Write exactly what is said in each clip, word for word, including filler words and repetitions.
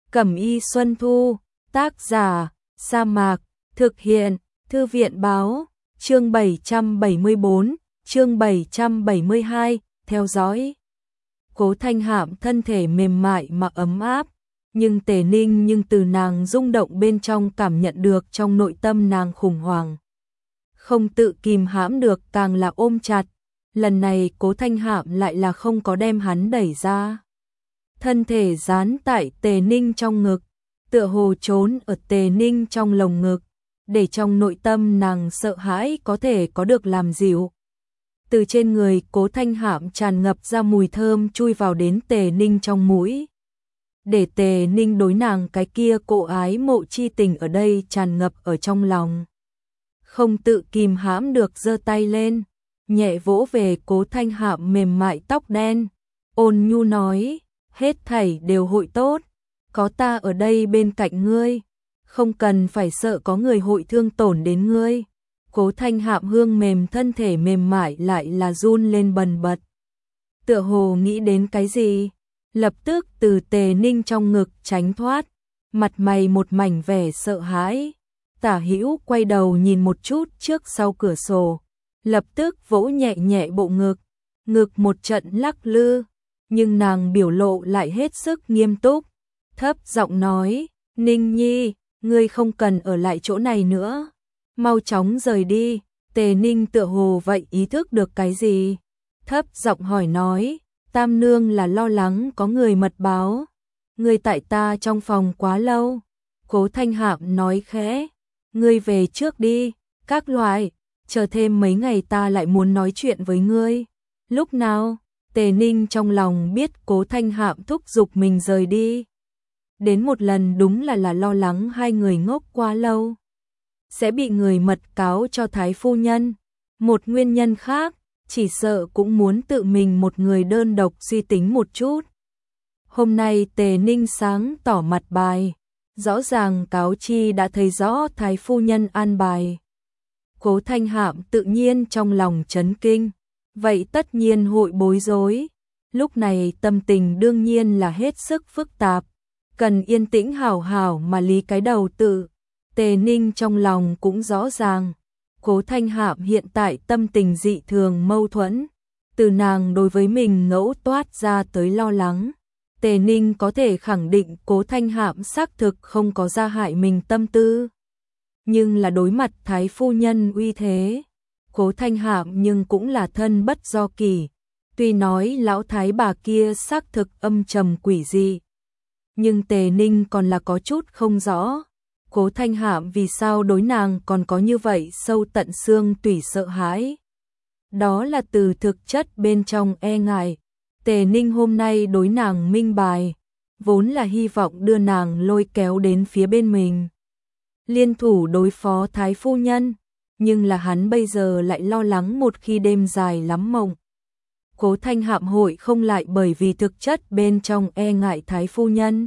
Cẩm y Xuân Thu, tác giả, Sa Mạc, thực hiện, Thư viện báo, chương bảy trăm bảy mươi bốn, chương bảy trăm bảy mươi hai, theo dõi. Cố Thanh Hạm thân thể mềm mại mà ấm áp, nhưng Tề Ninh nhưng từ nàng rung động bên trong cảm nhận được trong nội tâm nàng khủng hoảng. Không tự kìm hãm được càng là ôm chặt, lần này Cố Thanh Hạm lại là không có đem hắn đẩy ra. Thân thể dán tại Tề Ninh trong ngực, tựa hồ trốn ở Tề Ninh trong lồng ngực, để trong nội tâm nàng sợ hãi có thể có được làm dịu. Từ trên người Cố Thanh Hạm tràn ngập ra mùi thơm chui vào đến Tề Ninh trong mũi. Để Tề Ninh đối nàng cái kia cộ ái mộ chi tình ở đây tràn ngập ở trong lòng. Không tự kìm hãm được giơ tay lên, nhẹ vỗ về Cố Thanh Hạm mềm mại tóc đen, ôn nhu nói, hết thảy đều hội tốt, có ta ở đây bên cạnh ngươi, không cần phải sợ có người hội thương tổn đến ngươi. Cố Thanh Hạm hương mềm thân thể mềm mại lại là run lên bần bật. Tựa hồ nghĩ đến cái gì, lập tức từ Tề Ninh trong ngực tránh thoát, mặt mày một mảnh vẻ sợ hãi. Tả Hữu quay đầu nhìn một chút trước sau cửa sổ, lập tức vỗ nhẹ nhẹ bộ ngực, ngực một trận lắc lư, nhưng nàng biểu lộ lại hết sức nghiêm túc, thấp giọng nói, Ninh Nhi, ngươi không cần ở lại chỗ này nữa, mau chóng rời đi. Tề Ninh tựa hồ vậy ý thức được cái gì, thấp giọng hỏi nói, Tam nương là lo lắng có người mật báo, ngươi tại ta trong phòng quá lâu. Cố Thanh Hạm nói khẽ, ngươi về trước đi, các loại, chờ thêm mấy ngày ta lại muốn nói chuyện với ngươi. Lúc nào? Tề Ninh trong lòng biết Cố Thanh Hạm thúc giục mình rời đi. Đến một lần đúng là là lo lắng hai người ngốc quá lâu sẽ bị người mật cáo cho Thái phu nhân. Một nguyên nhân khác, chỉ sợ cũng muốn tự mình một người đơn độc suy tính một chút. Hôm nay Tề Ninh sáng tỏ mặt bài, rõ ràng cáo chi đã thấy rõ Thái phu nhân an bài. Cố Thanh Hạm tự nhiên trong lòng chấn kinh, vậy tất nhiên hội bối rối. Lúc này tâm tình đương nhiên là hết sức phức tạp, cần yên tĩnh hảo hảo mà lý cái đầu tự. Tề Ninh trong lòng cũng rõ ràng, Cố Thanh Hạm hiện tại tâm tình dị thường mâu thuẫn, từ nàng đối với mình ngẫu toát ra tới lo lắng. Tề Ninh có thể khẳng định Cố Thanh Hạm xác thực không có ra hại mình tâm tư. Nhưng là đối mặt Thái phu nhân uy thế, Cố Thanh Hạm nhưng cũng là thân bất do kỳ. Tuy nói lão thái bà kia xác thực âm trầm quỷ dị, nhưng Tề Ninh còn là có chút không rõ. Cố Thanh Hạm vì sao đối nàng còn có như vậy sâu tận xương tủy sợ hãi. Đó là từ thực chất bên trong e ngại. Tề Ninh hôm nay đối nàng minh bài, vốn là hy vọng đưa nàng lôi kéo đến phía bên mình, liên thủ đối phó Thái phu nhân, nhưng là hắn bây giờ lại lo lắng một khi đêm dài lắm mộng, Cố Thanh Hạm hội không lại bởi vì thực chất bên trong e ngại Thái phu nhân,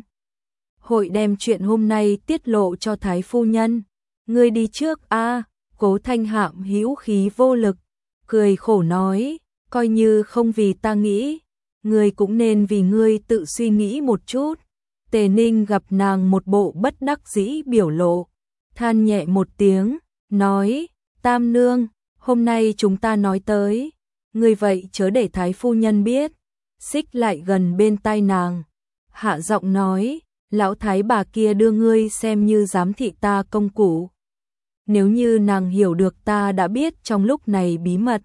hội đem chuyện hôm nay tiết lộ cho Thái phu nhân. Ngươi đi trước a. À, Cố Thanh Hạm hữu khí vô lực, cười khổ nói, coi như không vì ta nghĩ, ngươi cũng nên vì ngươi tự suy nghĩ một chút. Tề Ninh gặp nàng một bộ bất đắc dĩ biểu lộ, than nhẹ một tiếng, nói, Tam nương, hôm nay chúng ta nói tới, ngươi vậy chớ để Thái phu nhân biết. Xích lại gần bên tai nàng, hạ giọng nói, lão thái bà kia đưa ngươi xem như giám thị ta công cụ. Nếu như nàng hiểu được ta đã biết trong lúc này bí mật,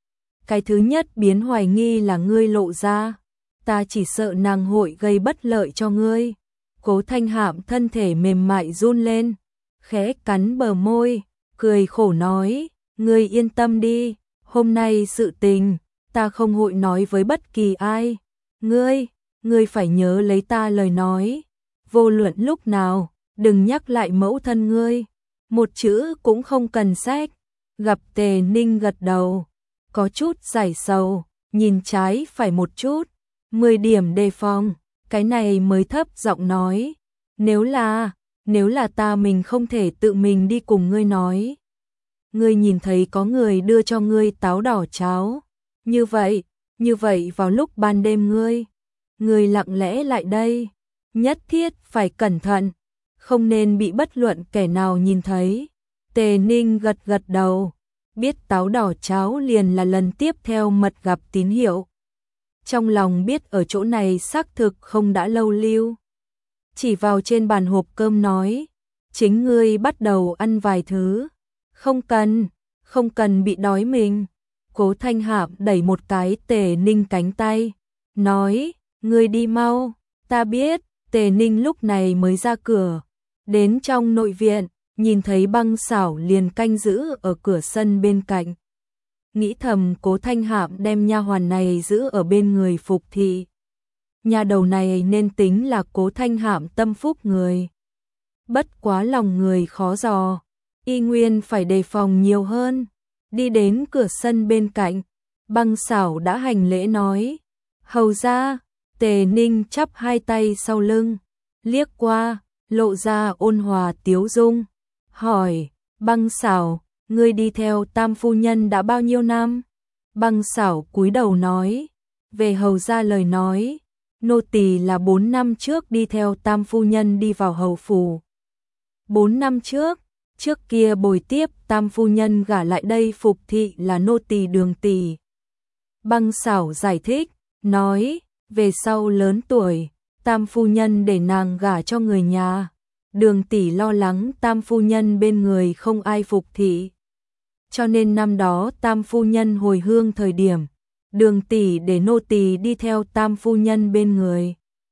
cái thứ nhất biến hoài nghi là ngươi lộ ra, ta chỉ sợ nàng hội gây bất lợi cho ngươi. Cố Thanh Hạm thân thể mềm mại run lên, khẽ cắn bờ môi, cười khổ nói, ngươi yên tâm đi, hôm nay sự tình, ta không hội nói với bất kỳ ai. Ngươi, ngươi phải nhớ lấy ta lời nói, vô luận lúc nào, đừng nhắc lại mẫu thân ngươi, một chữ cũng không cần xét. Gặp Tề Ninh gật đầu, có chút giải sầu, nhìn trái phải một chút, mười điểm đề phòng, cái này mới thấp giọng nói, nếu là, nếu là ta mình không thể tự mình đi cùng ngươi nói. Ngươi nhìn thấy có người đưa cho ngươi táo đỏ cháo, như vậy, như vậy vào lúc ban đêm ngươi, ngươi lặng lẽ lại đây, nhất thiết phải cẩn thận, không nên bị bất luận kẻ nào nhìn thấy. Tề Ninh gật gật đầu, biết táo đỏ cháo liền là lần tiếp theo mật gặp tín hiệu. Trong lòng biết ở chỗ này xác thực không đã lâu lưu. Chỉ vào trên bàn hộp cơm nói, chính ngươi bắt đầu ăn vài thứ. Không cần, không cần bị đói mình. Cố Thanh Hạm đẩy một cái Tề Ninh cánh tay, nói, ngươi đi mau, ta biết. Tề Ninh lúc này mới ra cửa, đến trong nội viện, nhìn thấy Băng Xảo liền canh giữ ở cửa sân bên cạnh. Nghĩ thầm Cố Thanh Hạm đem nha hoàn này giữ ở bên người phục thị. Nhà đầu này nên tính là Cố Thanh Hạm tâm phúc người. Bất quá lòng người khó dò, y nguyên phải đề phòng nhiều hơn. Đi đến cửa sân bên cạnh, Băng Xảo đã hành lễ nói, hầu ra. Tề Ninh chắp hai tay sau lưng, liếc qua, lộ ra ôn hòa tiếu dung, hỏi, Băng Xảo, ngươi đi theo Tam phu nhân đã bao nhiêu năm? Băng Xảo cúi đầu nói, về hầu ra lời nói, nô tỳ là bốn năm trước đi theo Tam phu nhân đi vào hầu phủ. Bốn năm trước, trước kia bồi tiếp Tam phu nhân gả lại đây phục thị là nô tỳ Đường tỷ. Băng Xảo giải thích, nói, về sau lớn tuổi, Tam phu nhân để nàng gả cho người nhà. Đường tỷ lo lắng Tam phu nhân bên người không ai phục thị. Cho nên năm đó Tam phu nhân hồi hương thời điểm, Đường tỷ để nô tỳ đi theo Tam phu nhân bên người.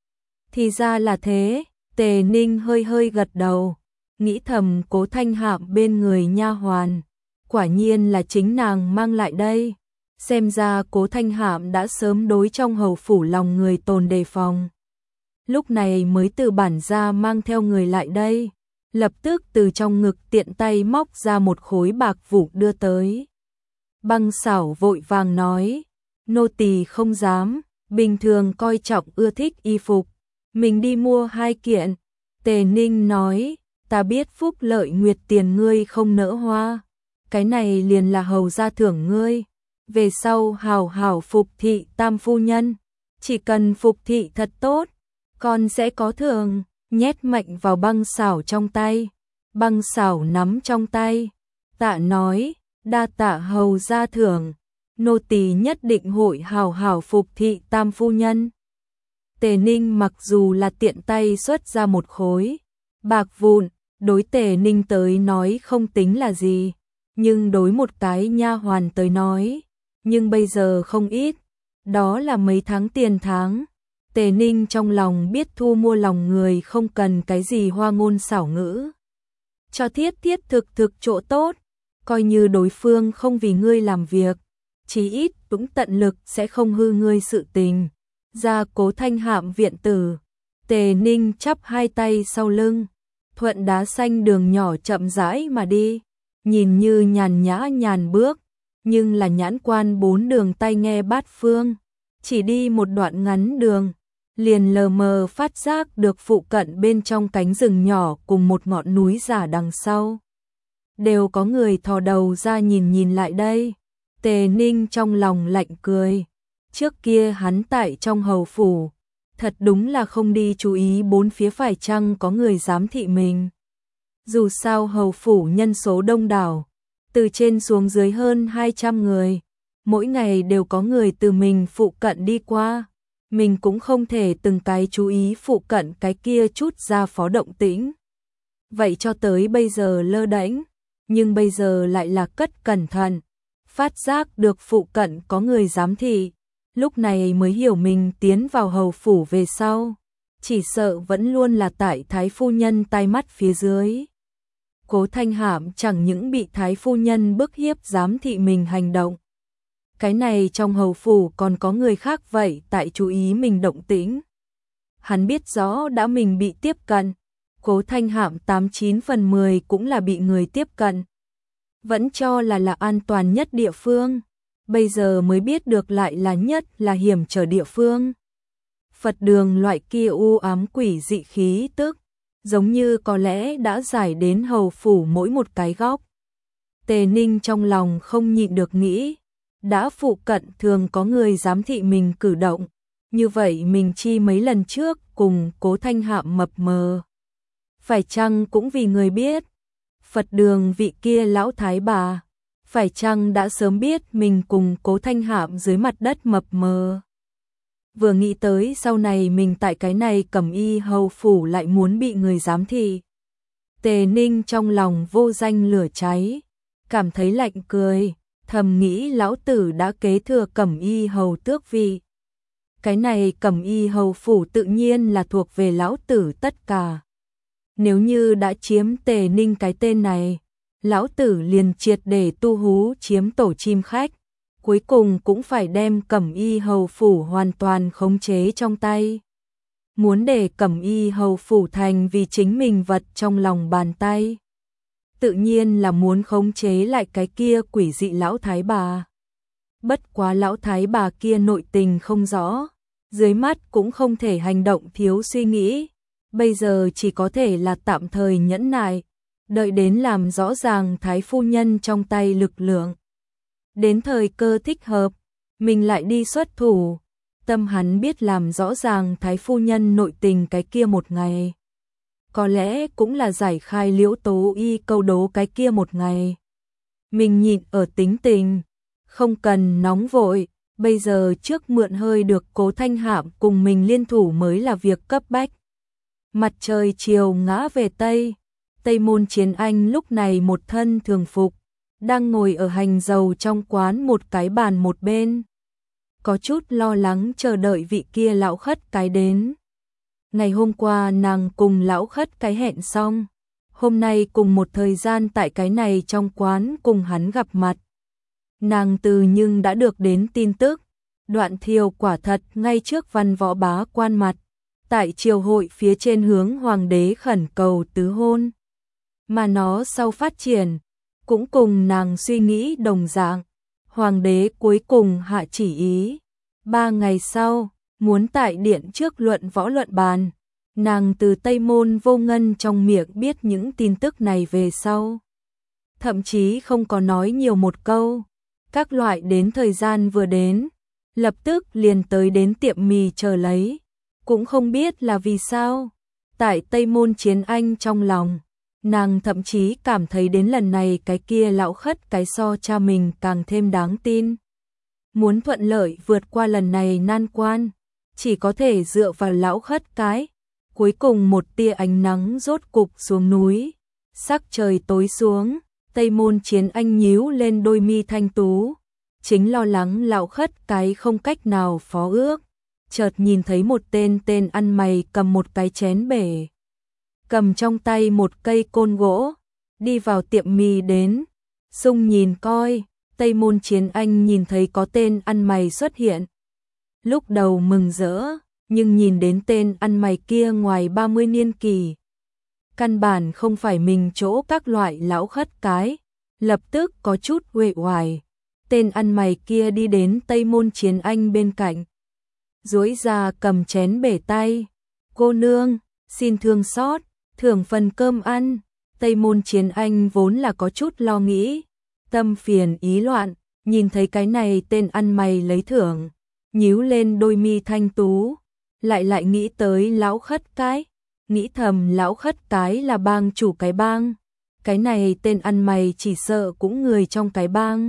Thì ra là thế. Tề Ninh hơi hơi gật đầu, nghĩ thầm Cố Thanh Hạm bên người nha hoàn, quả nhiên là chính nàng mang lại đây. Xem ra Cố Thanh Hạm đã sớm đối trong hầu phủ lòng người tồn đề phòng. Lúc này mới từ bản ra mang theo người lại đây, lập tức từ trong ngực tiện tay móc ra một khối bạc vụn đưa tới. Băng Xảo vội vàng nói, nô tỳ không dám, bình thường coi trọng ưa thích y phục, mình đi mua hai kiện. Tề Ninh nói, ta biết phúc lợi nguyệt tiền ngươi không nỡ hoa, cái này liền là hầu gia thưởng ngươi. Về sau hảo hảo phục thị Tam phu nhân, chỉ cần phục thị thật tốt, con sẽ có thưởng. Nhét mạnh vào Băng Xảo trong tay. Băng Xảo nắm trong tay, tạ nói, đa tạ hầu gia thưởng, nô tỳ nhất định hội hảo hảo phục thị Tam phu nhân. Tề Ninh mặc dù là tiện tay xuất ra một khối bạc vụn, đối Tề Ninh tới nói không tính là gì, nhưng đối một cái nha hoàn tới nói, nhưng bây giờ không ít, đó là mấy tháng tiền tháng. Tề Ninh trong lòng biết thu mua lòng người không cần cái gì hoa ngôn xảo ngữ, cho thiết thiết thực thực chỗ tốt, coi như đối phương không vì ngươi làm việc, chí ít cũng tận lực sẽ không hư ngươi sự tình. Ra Cố Thanh Hạm viện tử, Tề Ninh chắp hai tay sau lưng, thuận đá xanh đường nhỏ chậm rãi mà đi, nhìn như nhàn nhã nhàn bước, nhưng là nhãn quan bốn đường tay nghe bát phương, chỉ đi một đoạn ngắn đường, liền lờ mờ phát giác được phụ cận bên trong cánh rừng nhỏ cùng một ngọn núi giả đằng sau. Đều có người thò đầu ra nhìn nhìn lại đây. Tề Ninh trong lòng lạnh cười. Trước kia hắn tại trong hầu phủ, thật đúng là không đi chú ý bốn phía phải chăng có người giám thị mình. Dù sao hầu phủ nhân số đông đảo, từ trên xuống dưới hơn hai trăm người, mỗi ngày đều có người từ mình phụ cận đi qua. Mình cũng không thể từng cái chú ý phụ cận cái kia chút ra phó động tĩnh. Vậy cho tới bây giờ lơ đễnh, nhưng bây giờ lại là cất cẩn thận, phát giác được phụ cận có người giám thị, lúc này mới hiểu mình tiến vào hầu phủ về sau, chỉ sợ vẫn luôn là tại thái phu nhân tai mắt phía dưới. Cố Thanh Hạm chẳng những bị thái phu nhân bức hiếp giám thị mình hành động, cái này trong hầu phủ còn có người khác vậy tại chú ý mình động tĩnh. Hắn biết rõ đã mình bị tiếp cận, Cố Thanh Hạm tám chín phần mười cũng là bị người tiếp cận, vẫn cho là là an toàn nhất địa phương, bây giờ mới biết được lại là nhất là hiểm trở địa phương. Phật đường loại kia u ám quỷ dị khí tức, giống như có lẽ đã giải đến hầu phủ mỗi một cái góc. Tề Ninh trong lòng không nhịn được nghĩ, đã phụ cận thường có người giám thị mình cử động, như vậy mình chi mấy lần trước cùng Cố Thanh Hạm mập mờ. Phải chăng cũng vì người biết, Phật đường vị kia lão thái bà, phải chăng đã sớm biết mình cùng Cố Thanh Hạm dưới mặt đất mập mờ. Vừa nghĩ tới sau này mình tại cái này Cẩm Y hầu phủ lại muốn bị người giám thị. Tề Ninh trong lòng vô danh lửa cháy, cảm thấy lạnh cười, thầm nghĩ lão tử đã kế thừa Cẩm Y hầu tước vị. Cái này Cẩm Y hầu phủ tự nhiên là thuộc về lão tử tất cả. Nếu như đã chiếm Tề Ninh cái tên này, lão tử liền triệt để tu hú chiếm tổ chim khách, cuối cùng cũng phải đem Cẩm Y hầu phủ hoàn toàn khống chế trong tay. Muốn để Cẩm Y hầu phủ thành vì chính mình vật trong lòng bàn tay. Tự nhiên là muốn khống chế lại cái kia quỷ dị lão thái bà. Bất quá lão thái bà kia nội tình không rõ, dưới mắt cũng không thể hành động thiếu suy nghĩ, bây giờ chỉ có thể là tạm thời nhẫn nại, đợi đến làm rõ ràng thái phu nhân trong tay lực lượng. Đến thời cơ thích hợp, mình lại đi xuất thủ. Tâm hắn biết làm rõ ràng thái phu nhân nội tình cái kia một ngày. Có lẽ cũng là giải khai Liễu Tố Y câu đố cái kia một ngày. Mình nhịn ở tính tình, không cần nóng vội, bây giờ trước mượn hơi được Cố Thanh Hạm cùng mình liên thủ mới là việc cấp bách. Mặt trời chiều ngã về Tây, Tây Môn Chiến Anh lúc này một thân thường phục, đang ngồi ở hành dầu trong quán một cái bàn một bên. Có chút lo lắng chờ đợi vị kia lão khất cái đến. Ngày hôm qua nàng cùng lão khất cái hẹn xong, hôm nay cùng một thời gian tại cái này trong quán cùng hắn gặp mặt. Nàng từ nhưng đã được đến tin tức, Đoạn Thiều quả thật ngay trước văn võ bá quan mặt, tại triều hội phía trên hướng hoàng đế khẩn cầu tứ hôn. Mà nó sau phát triển, cũng cùng nàng suy nghĩ đồng dạng, hoàng đế cuối cùng hạ chỉ ý. Ba ngày sau, muốn tại điện trước luận võ luận bàn, nàng từ Tây Môn Vô Ngân trong miệng biết những tin tức này về sau. Thậm chí không có nói nhiều một câu, các loại đến thời gian vừa đến, lập tức liền tới đến tiệm mì chờ lấy, cũng không biết là vì sao. Tại Tây Môn Chiến Anh trong lòng, nàng thậm chí cảm thấy đến lần này cái kia lão khất cái so cha mình càng thêm đáng tin. Muốn thuận lợi vượt qua lần này nan quan, chỉ có thể dựa vào lão khất cái. Cuối cùng một tia ánh nắng rốt cục xuống núi, sắc trời tối xuống, Tây Môn Chiến Anh nhíu lên đôi mi thanh tú, chính lo lắng lão khất cái không cách nào phó ước. Chợt nhìn thấy một tên tên ăn mày cầm một cái chén bể, cầm trong tay một cây côn gỗ, đi vào tiệm mì đến. Sung nhìn coi, Tây Môn Chiến Anh nhìn thấy có tên ăn mày xuất hiện. Lúc đầu mừng rỡ, nhưng nhìn đến tên ăn mày kia ngoài ba mươi niên kỳ, căn bản không phải mình chỗ các loại lão khất cái, lập tức có chút uể oải. Tên ăn mày kia đi đến Tây Môn Chiến Anh bên cạnh, duỗi ra cầm chén bể tay. Cô nương, xin thương xót, thưởng phần cơm ăn. Tây Môn Chiến Anh vốn là có chút lo nghĩ, tâm phiền ý loạn, nhìn thấy cái này tên ăn mày lấy thưởng, nhíu lên đôi mi thanh tú, lại lại nghĩ tới lão khất cái, nghĩ thầm lão khất cái là bang chủ cái bang, cái này tên ăn mày chỉ sợ cũng người trong cái bang.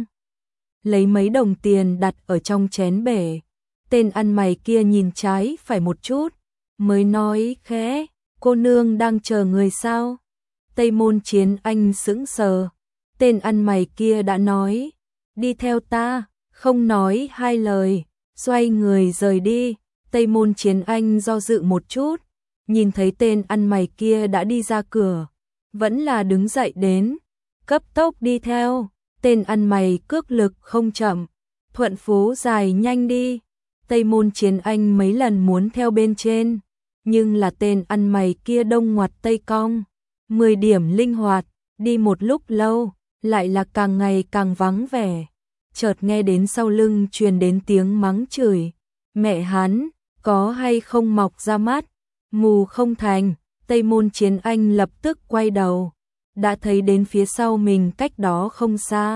Lấy mấy đồng tiền đặt ở trong chén bể, tên ăn mày kia nhìn trái phải một chút, mới nói khẽ, cô nương đang chờ người sao? Tây Môn Chiến Anh sững sờ, tên ăn mày kia đã nói, đi theo ta, không nói hai lời, xoay người rời đi. Tây Môn Chiến Anh do dự một chút, nhìn thấy tên ăn mày kia đã đi ra cửa, vẫn là đứng dậy đến, cấp tốc đi theo. Tên ăn mày cước lực không chậm, thuận phố dài nhanh đi. Tây Môn Chiến Anh mấy lần muốn theo bên trên, nhưng là tên ăn mày kia đông ngoặt tây cong, mười điểm linh hoạt, đi một lúc lâu, lại là càng ngày càng vắng vẻ. Chợt nghe đến sau lưng truyền đến tiếng mắng chửi, mẹ hắn, có hay không mọc ra mắt, mù không thành. Tây Môn Chiến Anh lập tức quay đầu, đã thấy đến phía sau mình cách đó không xa,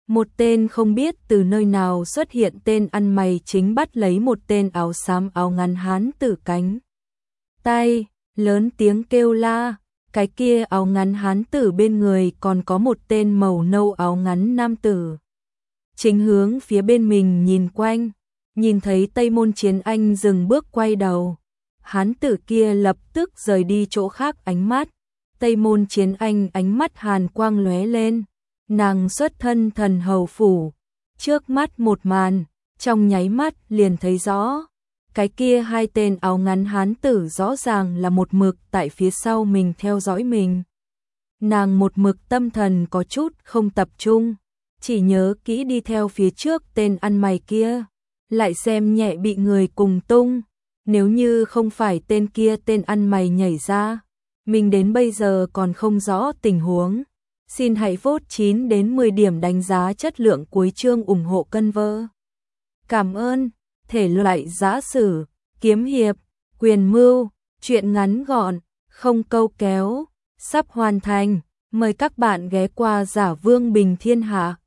Một tên không biết từ nơi nào xuất hiện, tên ăn mày chính bắt lấy một tên áo xám áo ngắn hán tử cánh tay, lớn tiếng kêu la. Cái kia áo ngắn hán tử bên người còn có một tên màu nâu áo ngắn nam tử. Chính hướng phía bên mình nhìn quanh, nhìn thấy Tây Môn Chiến Anh dừng bước quay đầu. Hán tử kia lập tức rời đi chỗ khác ánh mắt. Tây Môn Chiến Anh ánh mắt hàn quang lóe lên. Nàng xuất thân thần hầu phủ. Trước mắt một màn, trong nháy mắt liền thấy rõ. Cái kia hai tên áo ngắn hán tử rõ ràng là một mực tại phía sau mình theo dõi mình. Nàng một mực tâm thần có chút không tập trung, chỉ nhớ kỹ đi theo phía trước tên ăn mày kia, lại xem nhẹ bị người cùng tung. Nếu như không phải tên kia tên ăn mày nhảy ra, mình đến bây giờ còn không rõ tình huống. Xin hãy vote chín đến mười điểm đánh giá chất lượng cuối chương ủng hộ kênh vơ. Cảm ơn. Thể loại giã sử, kiếm hiệp, quyền mưu, truyện ngắn gọn, không câu kéo, sắp hoàn thành. Mời các bạn ghé qua Giả Vương Bình Thiên Hạ.